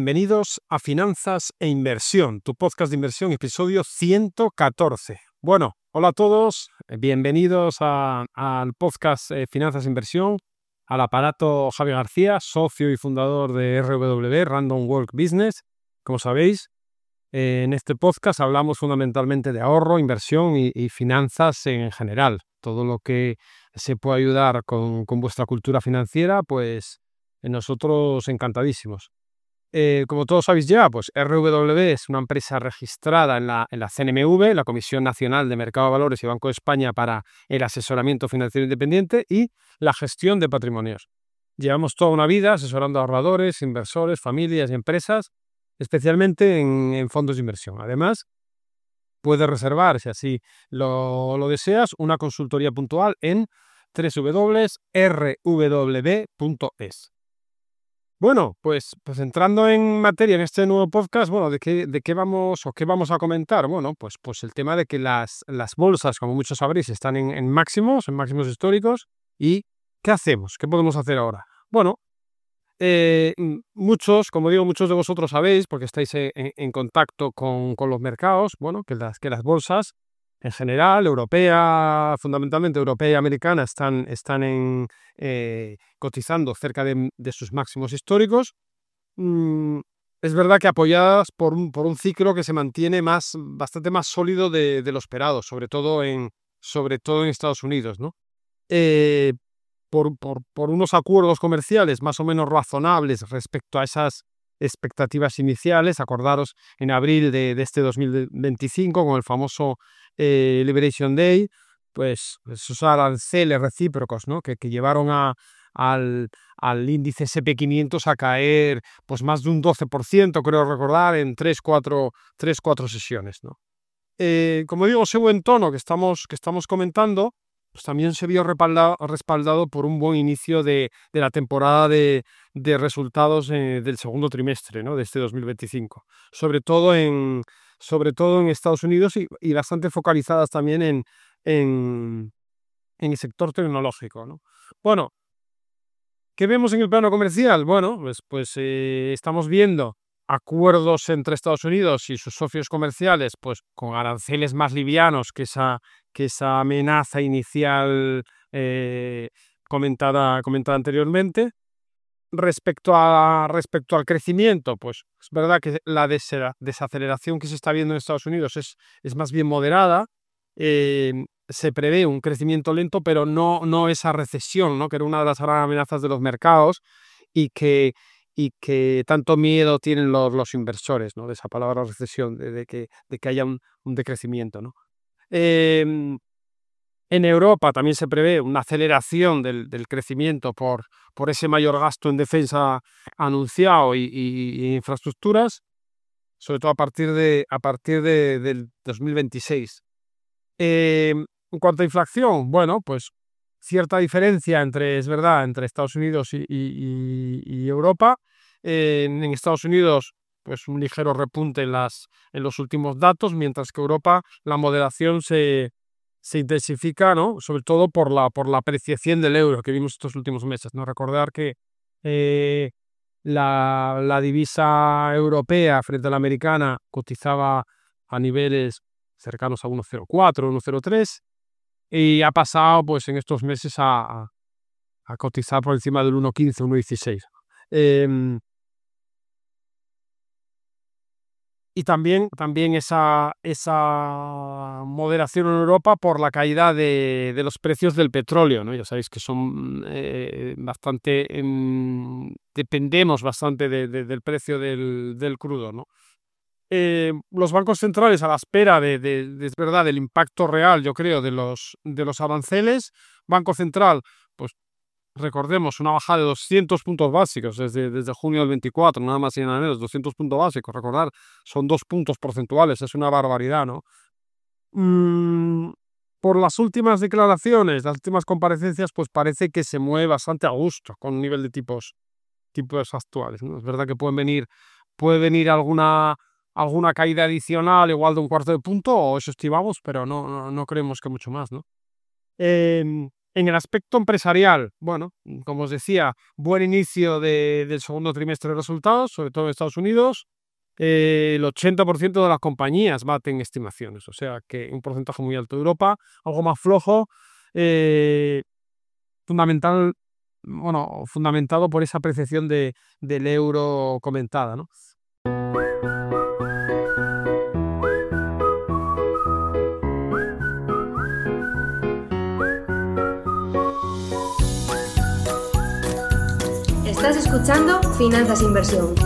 Bienvenidos a Finanzas e Inversión, tu podcast de inversión, episodio 114. Bueno, hola a todos, bienvenidos al podcast Finanzas e Inversión, al aparato Javier García, socio y fundador de RW, Random Walk Business. Como sabéis, en este podcast hablamos fundamentalmente de ahorro, inversión y finanzas en general. Todo lo que se puede ayudar con vuestra cultura financiera, pues nosotros encantadísimos. Como todos sabéis ya, pues RW es una empresa registrada en la CNMV, la Comisión Nacional de Mercado de Valores y Banco de España para el asesoramiento financiero independiente y la gestión de patrimonios. Llevamos toda una vida asesorando a ahorradores, inversores, familias y empresas, especialmente en fondos de inversión. Además, puedes reservar, si así lo deseas, una consultoría puntual en www.rw.es. Bueno, pues entrando en materia en este nuevo podcast, bueno, ¿de qué vamos a comentar? Bueno, pues el tema de que las bolsas, como muchos sabréis, están en máximos históricos. ¿Y qué hacemos? ¿Qué podemos hacer ahora? Bueno, muchos de vosotros sabéis, porque estáis en contacto con los mercados, bueno, que las bolsas en general, fundamentalmente europea y americana, están cotizando cerca de sus máximos históricos. Es verdad que apoyadas por un ciclo que se mantiene bastante más sólido de lo esperado, sobre todo en Estados Unidos, ¿no? Por unos acuerdos comerciales más o menos razonables respecto a esas expectativas iniciales. Acordaros en abril de este 2025 con el famoso Liberation Day, pues esos aranceles recíprocos, ¿no? que llevaron al índice SP500 a caer pues más de un 12%, creo recordar, en 3-4 sesiones, ¿no? Como digo, ese buen tono que estamos comentando, pues también se vio respaldado por un buen inicio de la temporada de resultados del segundo trimestre, ¿no? de este 2025, sobre todo en Estados Unidos y bastante focalizadas también en el sector tecnológico, ¿no? Bueno, ¿qué vemos en el plano comercial? Bueno, pues estamos viendo acuerdos entre Estados Unidos y sus socios comerciales, pues con aranceles más livianos que esa amenaza inicial comentada anteriormente. Respecto al crecimiento, pues es verdad que la desaceleración que se está viendo en Estados Unidos es más bien moderada. Se prevé un crecimiento lento, pero no esa recesión, ¿no? que era una de las grandes amenazas de los mercados y que tanto miedo tienen los inversores, ¿no? de esa palabra recesión, de que haya un decrecimiento, ¿no? En Europa también se prevé una aceleración del crecimiento por ese mayor gasto en defensa anunciado y infraestructuras, sobre todo a partir del 2026. En cuanto a inflación, bueno, pues cierta diferencia entre Estados Unidos y Europa. En Estados Unidos, pues un ligero repunte en los últimos datos, mientras que Europa la moderación se intensifica, ¿no? Sobre todo por la apreciación del euro que vimos estos últimos meses, ¿no? Recordar que la divisa europea frente a la americana cotizaba a niveles cercanos a 1,04, 1,03 y ha pasado pues en estos meses a cotizar por encima del 1,15, 1,16. Y también esa moderación en Europa por la caída de los precios del petróleo, ¿no? Ya sabéis que son bastante, dependemos bastante del precio del crudo, ¿no? Los bancos centrales, a la espera es verdad, del impacto real, yo creo, de los aranceles. Banco Central, pues recordemos, una bajada de 200 puntos básicos desde junio del 24, nada más y nada menos, 200 puntos básicos, recordar, son 2 puntos porcentuales, es una barbaridad, ¿no? Por las últimas declaraciones, las últimas comparecencias, pues parece que se mueve bastante a gusto con un nivel de tipos actuales, ¿no? Es verdad que puede venir alguna caída adicional, igual de un cuarto de punto, o eso estimamos, pero no creemos que mucho más, ¿no? En el aspecto empresarial, bueno, como os decía, buen inicio del segundo trimestre de resultados, sobre todo en Estados Unidos. El 80% de las compañías baten estimaciones, o sea que un porcentaje muy alto de Europa, algo más flojo, eh, fundamental, bueno, fundamentado por esa apreciación del euro comentada, ¿no? Estás escuchando Finanzas e Inversión.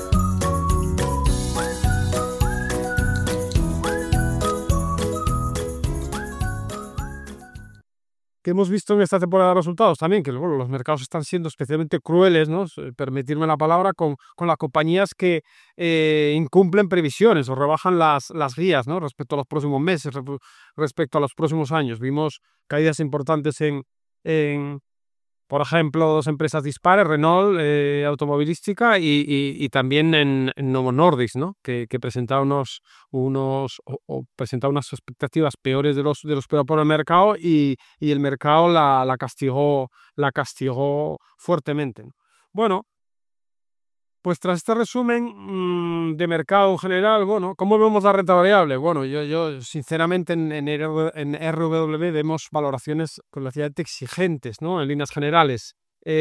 Que hemos visto en esta temporada de resultados también, que bueno, los mercados están siendo especialmente crueles, ¿no? Permitirme la palabra, con las compañías que incumplen previsiones o rebajan las guías, ¿no? Respecto a los próximos meses, respecto a los próximos años. Vimos caídas importantes en por ejemplo, dos empresas dispares, Renault, automovilística, y también en Novo Nordisk, ¿no? Que presentaba presentaba unas expectativas peores de lo esperado por el mercado, y el mercado la castigó fuertemente, ¿no? Bueno, pues tras este resumen de mercado en general, bueno, ¿cómo vemos la renta variable? Bueno, yo sinceramente en RW vemos valoraciones relativamente exigentes, ¿no? En líneas generales.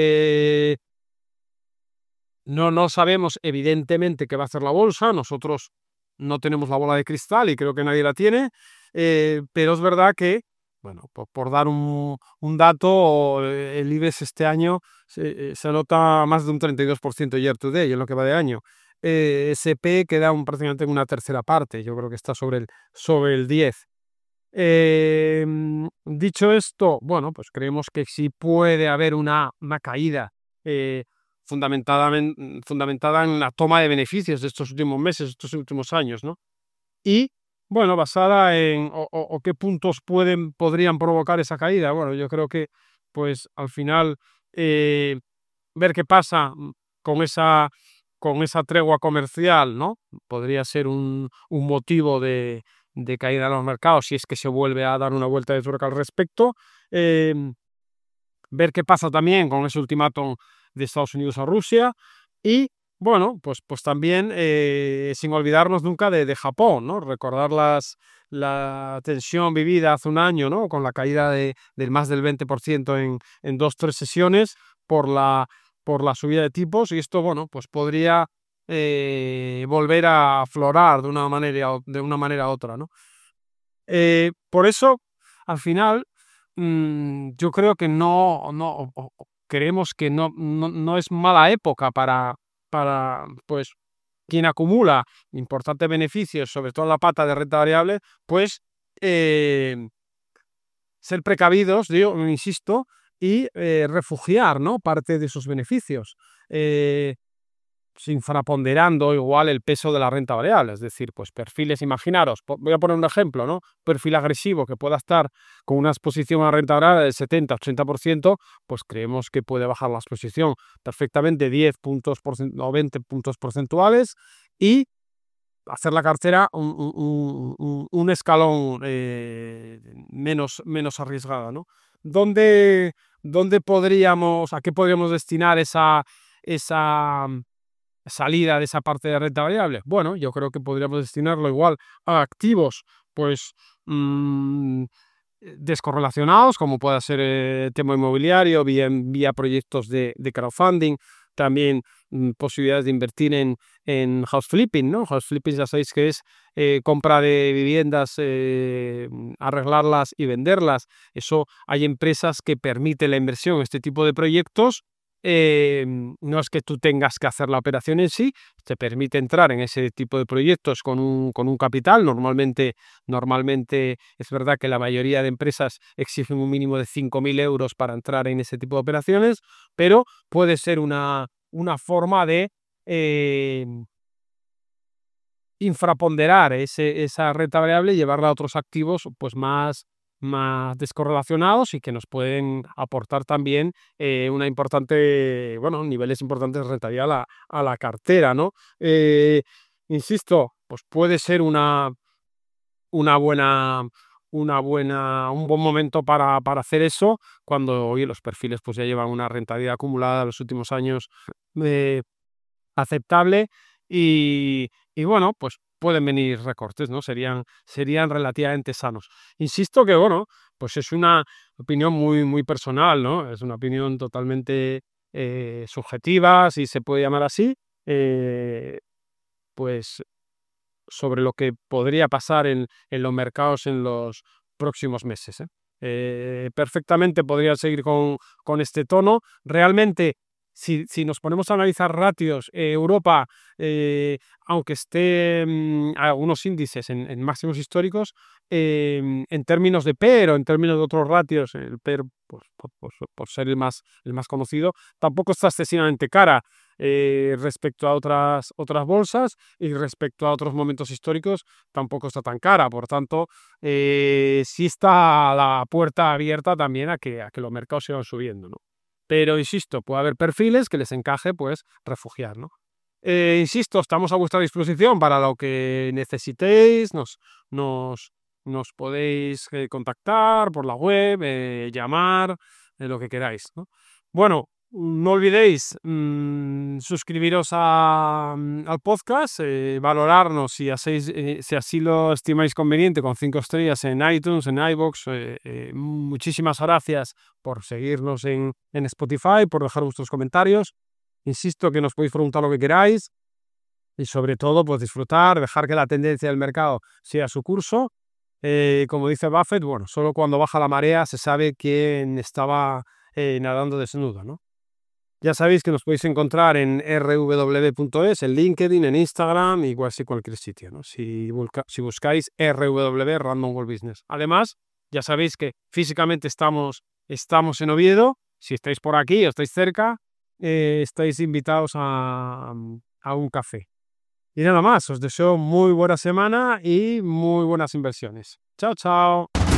No sabemos evidentemente qué va a hacer la bolsa, nosotros no tenemos la bola de cristal y creo que nadie la tiene, pero es verdad que, bueno, por dar un dato, el IBEX este año se nota más de un 32% year to date en lo que va de año. SP queda prácticamente en una tercera parte, yo creo que está sobre el 10. Dicho esto, bueno, pues creemos que sí puede haber una caída eh, fundamentada en la toma de beneficios de estos últimos meses, estos últimos años, ¿no? Y, bueno, basada en o qué puntos podrían provocar esa caída. Bueno, yo creo que, pues, al final, eh, ver qué pasa con esa tregua comercial, ¿no? Podría ser un motivo de caída en los mercados, si es que se vuelve a dar una vuelta de tuerca al respecto. Ver qué pasa también con ese ultimátum de Estados Unidos a Rusia. Y, bueno, pues también, sin olvidarnos nunca de Japón, ¿no? Recordar la tensión vivida hace un año, ¿no? Con la caída del más del 20% en 2, 3 sesiones por la subida de tipos, y esto, bueno, pues podría volver a aflorar de una manera u otra, ¿no? Por eso, al final, yo creo que creemos que no es mala época para, pues, quien acumula importantes beneficios, sobre todo en la pata de renta variable, pues, ser precavidos, yo insisto, y refugiar, ¿no?, parte de esos beneficios. Infraponderando igual el peso de la renta variable, es decir, pues perfiles, imaginaros, voy a poner un ejemplo, ¿no? Perfil agresivo que pueda estar con una exposición a renta variable del 70-80%, pues creemos que puede bajar la exposición perfectamente 10 puntos o 20 puntos porcentuales, y hacer la cartera un escalón menos arriesgada, ¿no? ¿Dónde, a qué podríamos destinar esa salida de esa parte de renta variable? Bueno, yo creo que podríamos destinarlo igual a activos, pues, descorrelacionados, como pueda ser el tema inmobiliario, vía proyectos de crowdfunding. También posibilidades de invertir en house flipping, ¿no? House flipping, ya sabéis que es compra de viviendas, arreglarlas y venderlas. Eso, hay empresas que permiten la inversión en este tipo de proyectos. No es que tú tengas que hacer la operación en sí, te permite entrar en ese tipo de proyectos con un capital. Normalmente es verdad que la mayoría de empresas exigen un mínimo de 5.000 euros para entrar en ese tipo de operaciones, pero puede ser una forma de eh, infraponderar esa renta variable y llevarla a otros activos, pues más descorrelacionados, y que nos pueden aportar también niveles importantes de rentabilidad a la cartera, ¿no? Insisto, pues puede ser una buena un buen momento para hacer eso, cuando oye, los perfiles pues ya llevan una rentabilidad acumulada en los últimos años eh, aceptable y bueno, pues pueden venir recortes, ¿no? Serían relativamente sanos. Insisto que, bueno, pues es una opinión muy, muy personal, ¿no? Es una opinión totalmente subjetiva, si se puede llamar así, pues sobre lo que podría pasar en los mercados en los próximos meses, ¿eh? Perfectamente podría seguir con este tono. Realmente, si nos ponemos a analizar ratios, Europa, aunque esté algunos índices en máximos históricos, en términos de PER o en términos de otros ratios, el PER, pues, por ser el más conocido, tampoco está excesivamente cara respecto a otras bolsas, y respecto a otros momentos históricos tampoco está tan cara. Por tanto, sí está la puerta abierta también a que los mercados sigan subiendo, ¿no? Pero insisto, puede haber perfiles que les encaje pues refugiar, ¿no? Insisto, estamos a vuestra disposición para lo que necesitéis. Nos podéis contactar por la web, llamar, lo que queráis, ¿no? Bueno, no olvidéis suscribiros al podcast, valorarnos si así lo estimáis conveniente, con 5 estrellas en iTunes, en iVoox. Muchísimas gracias por seguirnos en Spotify, por dejar vuestros comentarios. Insisto que nos podéis preguntar lo que queráis y sobre todo pues disfrutar, dejar que la tendencia del mercado siga su curso. Como dice Buffett, bueno, solo cuando baja la marea se sabe quién estaba nadando desnudo, ¿no? Ya sabéis que nos podéis encontrar en rw.es, en LinkedIn, en Instagram, igual si cualquier sitio, ¿no? Si buscáis RW Random World Business. Además, ya sabéis que físicamente estamos en Oviedo. Si estáis por aquí o estáis cerca, estáis invitados a un café. Y nada más, os deseo muy buena semana y muy buenas inversiones. Chao, chao.